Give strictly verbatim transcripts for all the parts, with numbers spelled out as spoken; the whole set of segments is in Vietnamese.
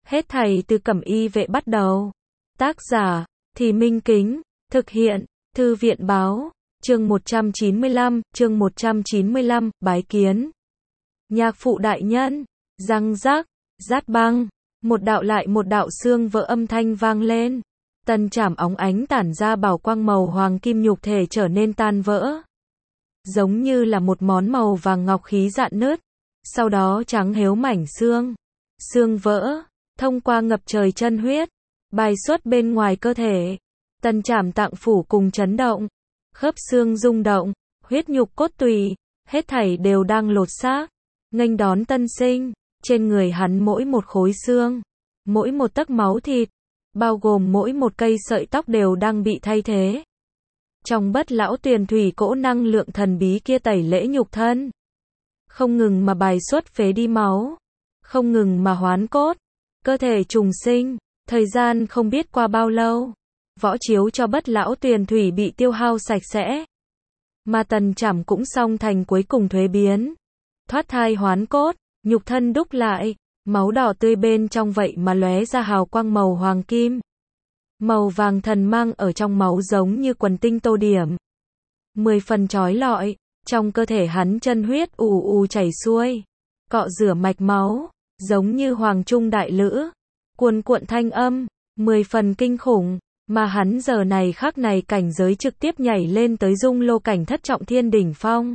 Hết thảy từ Cẩm Y vệ bắt đầu. Tác giả, Thì Minh Kính, thực hiện, Thư viện báo, chương một trăm chín mươi lăm, chương một trăm chín mươi lăm, bái kiến. Nhạc phụ đại nhân, răng rắc, rát băng, một đạo lại một đạo xương vỡ âm thanh vang lên. Tần Trảm óng ánh tản ra bảo quang màu hoàng kim, nhục thể trở nên tan vỡ. Giống như là một món màu vàng ngọc khí rạn nứt, sau đó trắng héo mảnh xương. Xương vỡ, thông qua ngập trời chân huyết, bài xuất bên ngoài cơ thể. Tần Trảm tạng phủ cùng chấn động, khớp xương rung động, huyết nhục cốt tủy, hết thảy đều đang lột xác, nghênh đón tân sinh. Trên người hắn mỗi một khối xương, mỗi một tấc máu thịt, bao gồm mỗi một cây sợi tóc đều đang bị thay thế. Trong bất lão tuyền thủy, cỗ năng lượng thần bí kia tẩy lễ nhục thân, không ngừng mà bài xuất phế đi máu, không ngừng mà hoán cốt, cơ thể trùng sinh. Thời gian không biết qua bao lâu, võ chiếu cho bất lão tuyền thủy bị tiêu hao sạch sẽ, mà Tần Trảm cũng xong thành cuối cùng thuế biến, thoát thai hoán cốt, nhục thân đúc lại, máu đỏ tươi bên trong vậy mà lóe ra hào quang màu hoàng kim. Màu vàng thần mang ở trong máu giống như quần tinh tô điểm, mười phần chói lọi. Trong cơ thể hắn chân huyết ù ù chảy xuôi, cọ rửa mạch máu, giống như hoàng trung đại lữ, cuồn cuộn thanh âm, mười phần kinh khủng. Mà hắn giờ này khắc này cảnh giới trực tiếp nhảy lên tới dung lô cảnh thất trọng thiên đỉnh phong.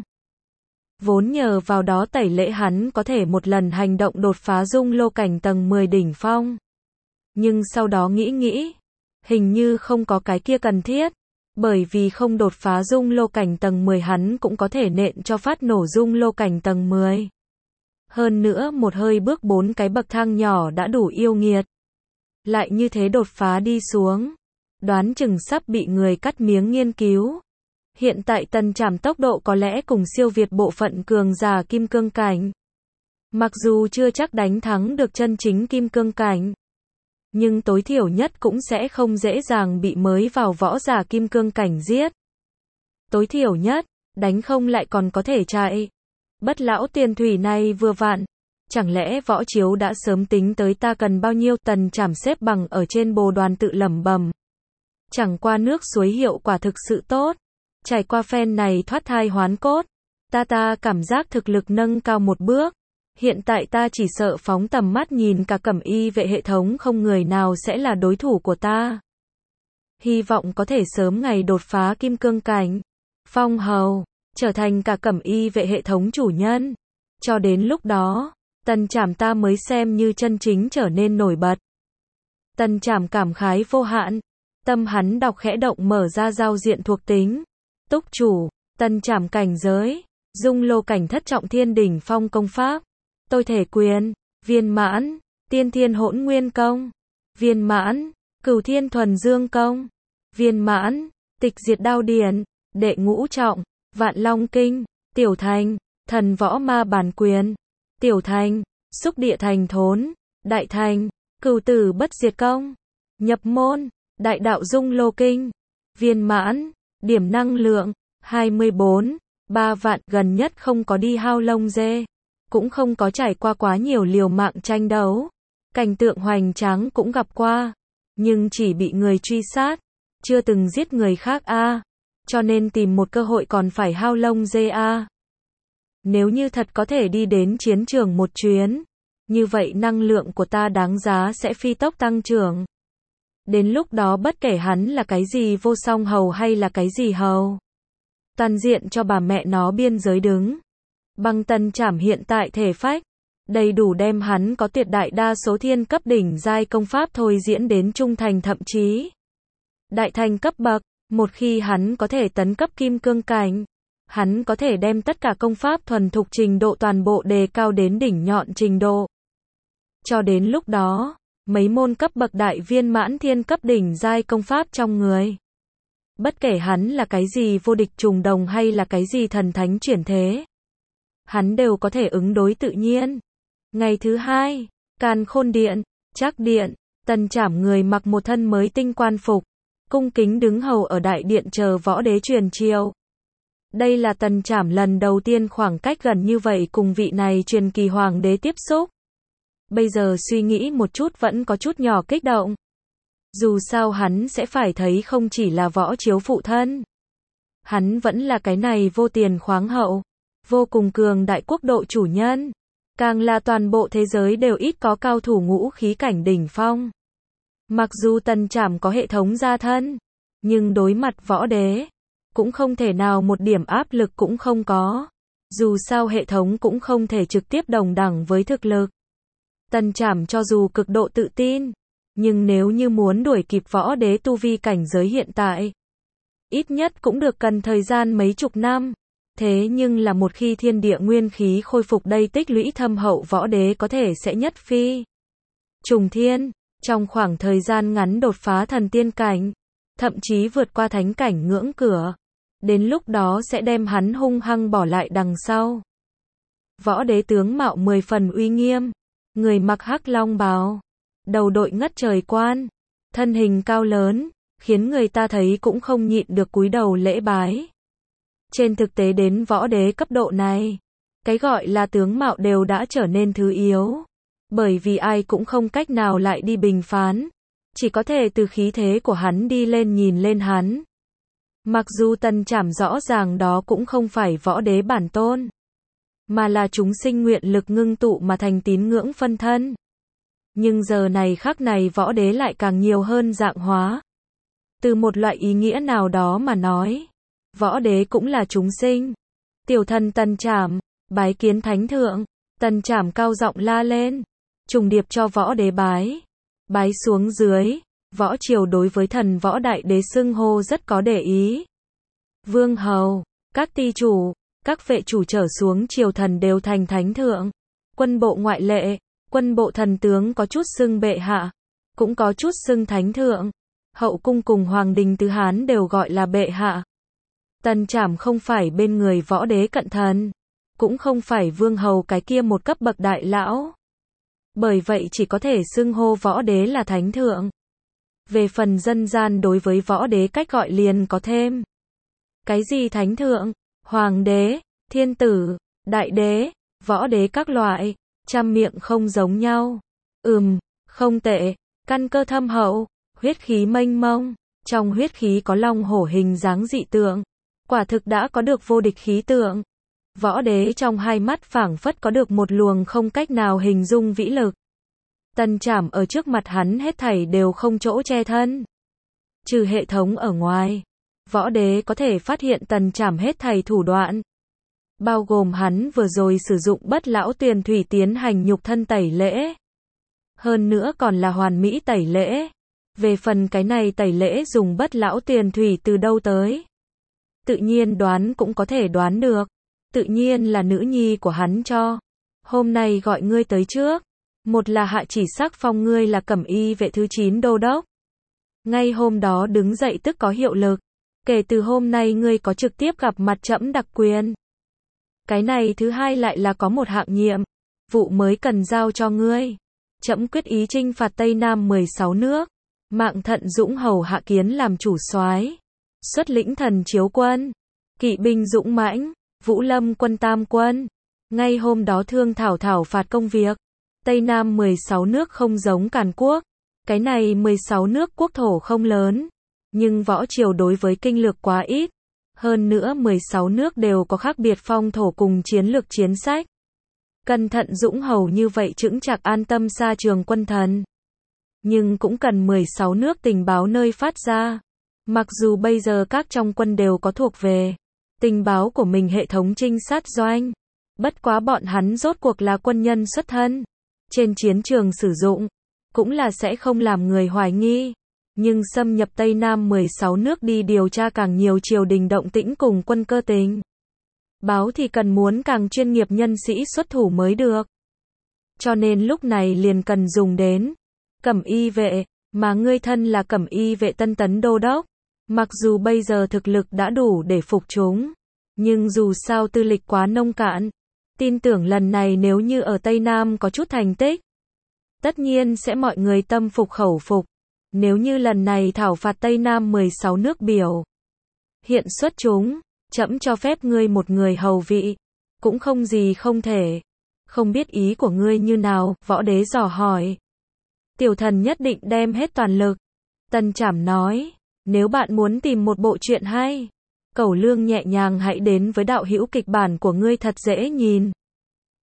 Vốn nhờ vào đó tẩy lễ hắn có thể một lần hành động đột phá dung lô cảnh tầng mười đỉnh phong. Nhưng sau đó nghĩ nghĩ, hình như không có cái kia cần thiết, bởi vì không đột phá dung lô cảnh tầng mười hắn cũng có thể nện cho phát nổ dung lô cảnh tầng mười. Hơn nữa một hơi bước bốn cái bậc thang nhỏ đã đủ yêu nghiệt. Lại như thế đột phá đi xuống, đoán chừng sắp bị người cắt miếng nghiên cứu. Hiện tại Tần Trảm tốc độ có lẽ cùng siêu việt bộ phận cường giả kim cương cảnh. Mặc dù chưa chắc đánh thắng được chân chính kim cương cảnh, nhưng tối thiểu nhất cũng sẽ không dễ dàng bị mới vào võ giả kim cương cảnh giết. Tối thiểu nhất, đánh không lại còn có thể chạy. Bất lão tiền thủy này vừa vặn, chẳng lẽ võ chiếu đã sớm tính tới ta cần bao nhiêu? Tần Trảm xếp bằng ở trên bồ đoàn tự lẩm bẩm. Chẳng qua nước suối hiệu quả thực sự tốt. Trải qua phen này thoát thai hoán cốt, ta ta cảm giác thực lực nâng cao một bước. Hiện tại ta chỉ sợ phóng tầm mắt nhìn cả Cẩm Y vệ hệ thống không người nào sẽ là đối thủ của ta. Hy vọng có thể sớm ngày đột phá kim cương cảnh, phong hầu, trở thành cả Cẩm Y vệ hệ thống chủ nhân. Cho đến lúc đó, Tần Trảm ta mới xem như chân chính trở nên nổi bật. Tần Trảm cảm khái vô hạn, tâm hắn đọc khẽ động mở ra giao diện thuộc tính. Túc chủ, Tần Trảm cảnh giới, dung lô cảnh thất trọng thiên đỉnh phong công pháp, tôi thể quyền, viên mãn, tiên thiên hỗn nguyên công, viên mãn, cửu thiên thuần dương công, viên mãn, tịch diệt đao điển, đệ ngũ trọng, vạn long kinh, tiểu thành, thần võ ma bản quyền, tiểu thành, xúc địa thành thốn, đại thành, cửu tử bất diệt công, nhập môn, đại đạo dung lô kinh, viên mãn, điểm năng lượng, hai mươi bốn, ba vạn. Gần nhất không có đi hao lông dê, cũng không có trải qua quá nhiều liều mạng tranh đấu. Cảnh tượng hoành tráng cũng gặp qua, nhưng chỉ bị người truy sát, chưa từng giết người khác a. À. Cho nên tìm một cơ hội còn phải hao lông dê a. À. Nếu như thật có thể đi đến chiến trường một chuyến, như vậy năng lượng của ta đáng giá sẽ phi tốc tăng trưởng. Đến lúc đó bất kể hắn là cái gì vô song hầu hay là cái gì hầu, toàn diện cho bà mẹ nó biên giới đứng. Bằng Tần Trảm hiện tại thể phách, đầy đủ đem hắn có tuyệt đại đa số thiên cấp đỉnh giai công pháp thôi diễn đến trung thành, thậm chí đại thành cấp bậc. Một khi hắn có thể tấn cấp kim cương cảnh, hắn có thể đem tất cả công pháp thuần thục trình độ toàn bộ đề cao đến đỉnh nhọn trình độ. Cho đến lúc đó, mấy môn cấp bậc đại viên mãn thiên cấp đỉnh giai công pháp trong người, bất kể hắn là cái gì vô địch trùng đồng hay là cái gì thần thánh chuyển thế, hắn đều có thể ứng đối tự nhiên. Ngày thứ hai, Càn Khôn Điện, Trác Điện, Tần Trảm người mặc một thân mới tinh quan phục, cung kính đứng hầu ở đại điện chờ võ đế truyền triều. Đây là Tần Trảm lần đầu tiên khoảng cách gần như vậy cùng vị này truyền kỳ hoàng đế tiếp xúc. bây giờ suy nghĩ một chút vẫn có chút nhỏ kích động. Dù sao hắn sẽ phải thấy không chỉ là Võ Chiếu phụ thân. Hắn vẫn là cái này vô tiền khoáng hậu, vô cùng cường đại quốc độ chủ nhân. Càng là toàn bộ thế giới đều ít có cao thủ ngũ khí cảnh đỉnh phong. Mặc dù Tần Trảm có hệ thống gia thân, nhưng đối mặt võ đế, cũng không thể nào một điểm áp lực cũng không có. Dù sao hệ thống cũng không thể trực tiếp đồng đẳng với thực lực. Tần Trảm cho dù cực độ tự tin, nhưng nếu như muốn đuổi kịp võ đế tu vi cảnh giới hiện tại, ít nhất cũng được cần thời gian mấy chục năm. Thế nhưng là một khi thiên địa nguyên khí khôi phục đây tích lũy thâm hậu võ đế có thể sẽ nhất phi trùng thiên, trong khoảng thời gian ngắn đột phá thần tiên cảnh, thậm chí vượt qua thánh cảnh ngưỡng cửa. Đến lúc đó sẽ đem hắn hung hăng bỏ lại đằng sau. Võ đế tướng mạo mười phần uy nghiêm, người mặc hắc long bào, đầu đội ngất trời quan, thân hình cao lớn, khiến người ta thấy cũng không nhịn được cúi đầu lễ bái. Trên thực tế đến võ đế cấp độ này, cái gọi là tướng mạo đều đã trở nên thứ yếu. Bởi vì ai cũng không cách nào lại đi bình phán, chỉ có thể từ khí thế của hắn đi lên nhìn lên hắn. Mặc dù Tần Trảm rõ ràng đó cũng không phải võ đế bản tôn, mà là chúng sinh nguyện lực ngưng tụ mà thành tín ngưỡng phân thân. Nhưng giờ này khắc này võ đế lại càng nhiều hơn dạng hóa. Từ một loại ý nghĩa nào đó mà nói, võ đế cũng là chúng sinh. Tiểu thần Tần Trảm, bái kiến thánh thượng. Tần Trảm cao giọng la lên, trùng điệp cho võ đế bái. Bái xuống dưới, võ triều đối với thần võ đại đế xưng hô rất có để ý. Vương hầu, các ty chủ, các vệ chủ trở xuống triều thần đều thành thánh thượng. Quân bộ ngoại lệ, quân bộ thần tướng có chút xưng bệ hạ, cũng có chút xưng thánh thượng. Hậu cung cùng hoàng đình tứ Hán đều gọi là bệ hạ. Tần Trảm không phải bên người võ đế cận thần, cũng không phải vương hầu cái kia một cấp bậc đại lão. Bởi vậy chỉ có thể xưng hô võ đế là thánh thượng. Về phần dân gian đối với võ đế cách gọi liền có thêm. Cái gì thánh thượng, hoàng đế, thiên tử, đại đế, võ đế các loại, trăm miệng không giống nhau. Ừm, không tệ, căn cơ thâm hậu, huyết khí mênh mông, trong huyết khí có long hổ hình dáng dị tượng. Quả thực đã có được vô địch khí tượng. Võ đế trong hai mắt phảng phất có được một luồng không cách nào hình dung vĩ lực. Tần Trảm ở trước mặt hắn hết thảy đều không chỗ che thân. Trừ hệ thống ở ngoài, võ đế có thể phát hiện Tần Trảm hết thảy thủ đoạn. Bao gồm hắn vừa rồi sử dụng bất lão tuyền thủy tiến hành nhục thân tẩy lễ. Hơn nữa còn là hoàn mỹ tẩy lễ. Về phần cái này tẩy lễ dùng bất lão tuyền thủy từ đâu tới, tự nhiên đoán cũng có thể đoán được. Tự nhiên là nữ nhi của hắn cho. Hôm nay gọi ngươi tới trước. Một là hạ chỉ sắc phong ngươi là cẩm y vệ thứ chín đô đốc. Ngay hôm đó đứng dậy tức có hiệu lực. Kể từ hôm nay ngươi có trực tiếp gặp mặt trẫm đặc quyền. Cái này thứ hai lại là có một hạng nhiệm. Vụ mới cần giao cho ngươi. Trẫm quyết ý chinh phạt Tây Nam mười sáu nước. Mạng Thận Dũng hầu hạ Kiến làm chủ soái. Xuất lĩnh thần chiếu quân. Kỵ binh dũng mãnh. Vũ Lâm quân tam quân. Ngay hôm đó thương thảo thảo phạt công việc. Tây Nam mười sáu nước không giống Càn Quốc. Cái này mười sáu nước quốc thổ không lớn. Nhưng võ triều đối với kinh lược quá ít. Hơn nữa mười sáu nước đều có khác biệt phong thổ cùng chiến lược chiến sách. Cẩn thận dũng hầu như vậy chững chạc an tâm xa trường quân thần. Nhưng cũng cần mười sáu nước tình báo nơi phát ra. Mặc dù bây giờ các trong quân đều có thuộc về tình báo của mình hệ thống trinh sát doanh. Bất quá bọn hắn rốt cuộc là quân nhân xuất thân. Trên chiến trường sử dụng, cũng là sẽ không làm người hoài nghi. Nhưng xâm nhập Tây Nam mười sáu nước đi điều tra càng nhiều triều đình động tĩnh cùng quân cơ tình báo thì cần muốn càng chuyên nghiệp nhân sĩ xuất thủ mới được. Cho nên lúc này liền cần dùng đến cẩm y vệ, mà ngươi thân là cẩm y vệ Tân Tấn đô đốc. Mặc dù bây giờ thực lực đã đủ để phục chúng, nhưng dù sao tư lịch quá nông cạn. Tin tưởng lần này nếu như ở Tây Nam có chút thành tích, tất nhiên sẽ mọi người tâm phục khẩu phục. Nếu như lần này thảo phạt Tây Nam mười sáu nước biểu hiện xuất chúng, trẫm cho phép ngươi một người hầu vị, cũng không gì không thể. Không biết ý của ngươi như nào, võ đế dò hỏi. Tiểu thần nhất định đem hết toàn lực. Tân Trảm nói, nếu bạn muốn tìm một bộ truyện hay, Cẩu Lương nhẹ nhàng hãy đến với đạo hữu kịch bản của ngươi thật dễ nhìn.